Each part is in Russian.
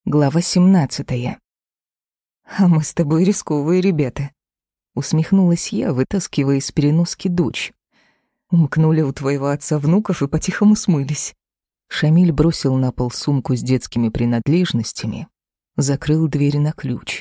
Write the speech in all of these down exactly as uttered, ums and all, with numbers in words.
Глава семнадцатая. «А мы с тобой рисковые ребята», — усмехнулась я, вытаскивая из переноски дочь. «Умкнули у твоего отца внуков и по-тихому смылись». Шамиль бросил на пол сумку с детскими принадлежностями, закрыл дверь на ключ.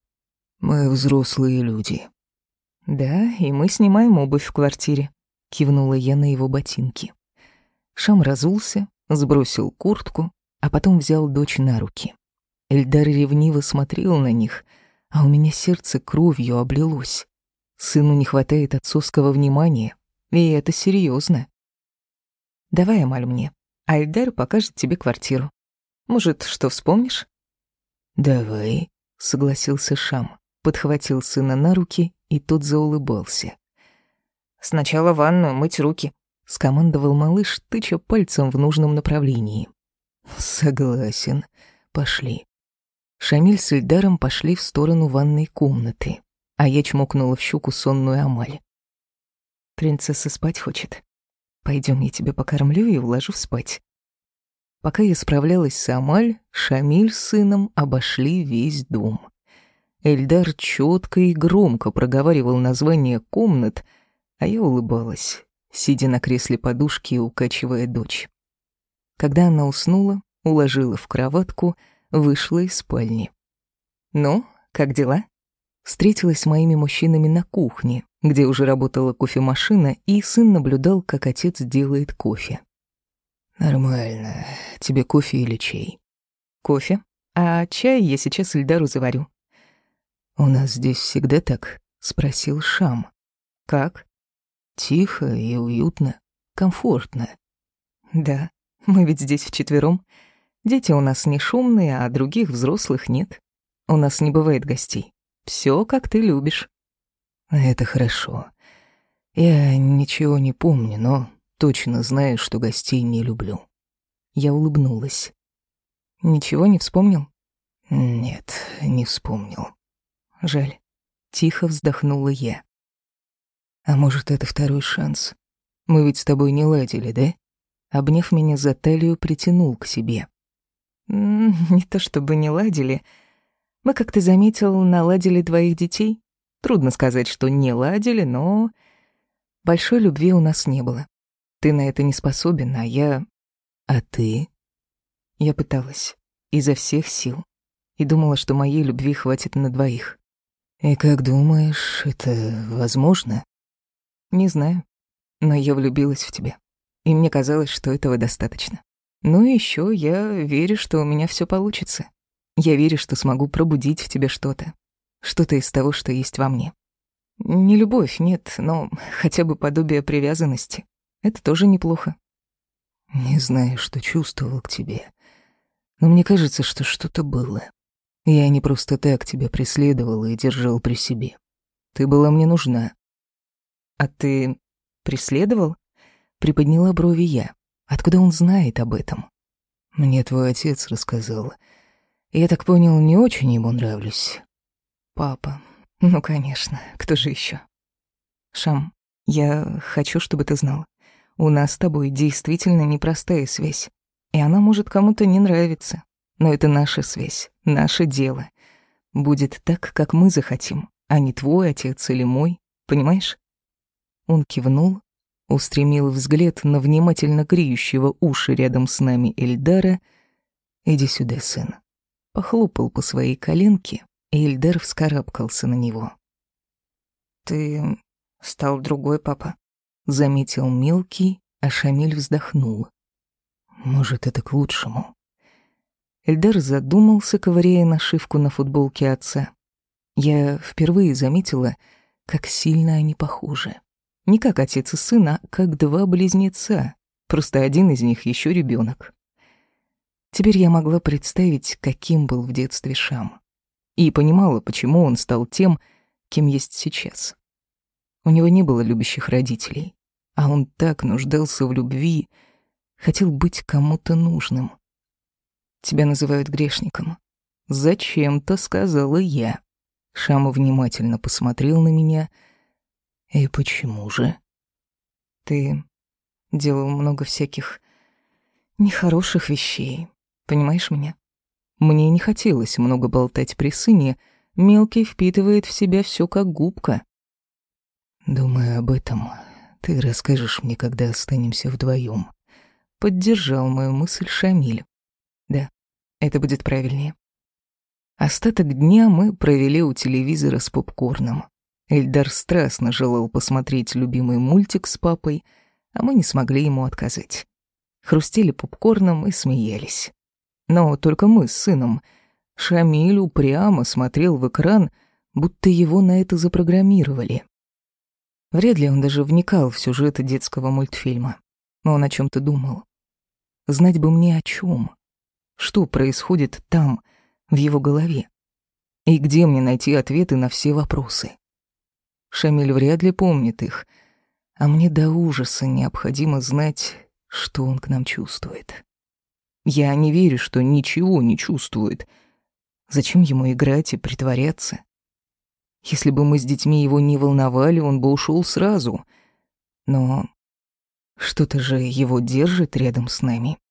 «Мы взрослые люди». «Да, и мы снимаем обувь в квартире», — кивнула я на его ботинки. Шам разулся, сбросил куртку, а потом взял дочь на руки. Эльдар ревниво смотрел на них, а у меня сердце кровью облилось. Сыну не хватает отцовского внимания, и это серьезно. «Давай, Амаль, мне, а Эльдар покажет тебе квартиру. Может, что вспомнишь?» «Давай», — согласился Шам, подхватил сына на руки, и тот заулыбался. «Сначала ванную, мыть руки», — скомандовал малыш, тыча пальцем в нужном направлении. «Согласен. Пошли». Шамиль с Эльдаром пошли в сторону ванной комнаты, а я чмокнула в щеку сонную Амаль. «Принцесса спать хочет. Пойдем, я тебя покормлю и уложу спать». Пока я справлялась с Амаль, Шамиль с сыном обошли весь дом. Эльдар четко и громко проговаривал название комнат, а я улыбалась, сидя на кресле подушки и укачивая дочь. Когда она уснула, уложила в кроватку, вышла из спальни. «Ну, как дела?» Встретилась с моими мужчинами на кухне, где уже работала кофемашина, и сын наблюдал, как отец делает кофе. «Нормально. Тебе кофе или чай?» «Кофе. А чай я сейчас Эльдару заварю». «У нас здесь всегда так?» — спросил Шам. «Как?» «Тихо и уютно, комфортно». «Да, мы ведь здесь вчетвером. Дети у нас не шумные, а других взрослых нет. У нас не бывает гостей. Все, как ты любишь». «Это хорошо. Я ничего не помню, но точно знаю, что гостей не люблю». Я улыбнулась. «Ничего не вспомнил?» «Нет, не вспомнил». «Жаль». Тихо вздохнула я. «А может, это второй шанс? Мы ведь с тобой не ладили, да?» Обняв меня за талию, притянул к себе. «Не то чтобы не ладили. Мы, как ты заметил, наладили двоих детей. Трудно сказать, что не ладили, но большой любви у нас не было. Ты на это не способен, а я...» «А ты?» Я пыталась. Изо всех сил. И думала, что моей любви хватит на двоих. «И как думаешь, это возможно?» «Не знаю. Но я влюбилась в тебя. И мне казалось, что этого достаточно. Ну и ещё я верю, что у меня всё получится. Я верю, что смогу пробудить в тебе что-то. Что-то из того, что есть во мне. Не любовь, нет, но хотя бы подобие привязанности. Это тоже неплохо». «Не знаю, что чувствовал к тебе, но мне кажется, что что-то было. Я не просто так тебя преследовал и держал при себе. Ты была мне нужна». «А ты преследовал?» Приподняла брови я. Откуда он знает об этом? «Мне твой отец рассказал. Я так понял, не очень ему нравлюсь». «Папа. Ну, конечно. Кто же еще? Шам, я хочу, чтобы ты знал. У нас с тобой действительно непростая связь. И она может кому-то не нравиться. Но это наша связь, наше дело. Будет так, как мы захотим, а не твой отец или мой. Понимаешь?» Он кивнул, устремил взгляд на внимательно греющего уши рядом с нами Эльдара. «Иди сюда, сын». Похлопал по своей коленке, и Эльдар вскарабкался на него. «Ты стал другой, папа», — заметил мелкий, а Шамиль вздохнул. «Может, это к лучшему». Эльдар задумался, ковыряя нашивку на футболке отца. Я впервые заметила, как сильно они похожи. Не как отец и сын, а как два близнеца. Просто один из них еще ребенок. Теперь я могла представить, каким был в детстве Шам. И понимала, почему он стал тем, кем есть сейчас. У него не было любящих родителей, а он так нуждался в любви, хотел быть кому-то нужным. «Тебя называют грешником». «Зачем-то», — сказала я. Шам внимательно посмотрел на меня. «И почему же?» «Ты делал много всяких нехороших вещей, понимаешь меня? Мне не хотелось много болтать при сыне, мелкий впитывает в себя все как губка. «Думаю об этом. Ты расскажешь мне, когда останемся вдвоем. Поддержал мою мысль Шамиль. «Да, это будет правильнее». Остаток дня мы провели у телевизора с попкорном. Эльдар страстно желал посмотреть любимый мультик с папой, а мы не смогли ему отказать. Хрустели попкорном и смеялись. Но только мы с сыном. Шамиль упрямо смотрел в экран, будто его на это запрограммировали. Вряд ли он даже вникал в сюжет детского мультфильма. Он о чем-то думал. Знать бы мне о чем. Что происходит там, в его голове? И где мне найти ответы на все вопросы? Шамиль вряд ли помнит их, а мне до ужаса необходимо знать, что он к нам чувствует. Я не верю, что ничего не чувствует. Зачем ему играть и притворяться? Если бы мы с детьми его не волновали, он бы ушел сразу. Но что-то же его держит рядом с нами.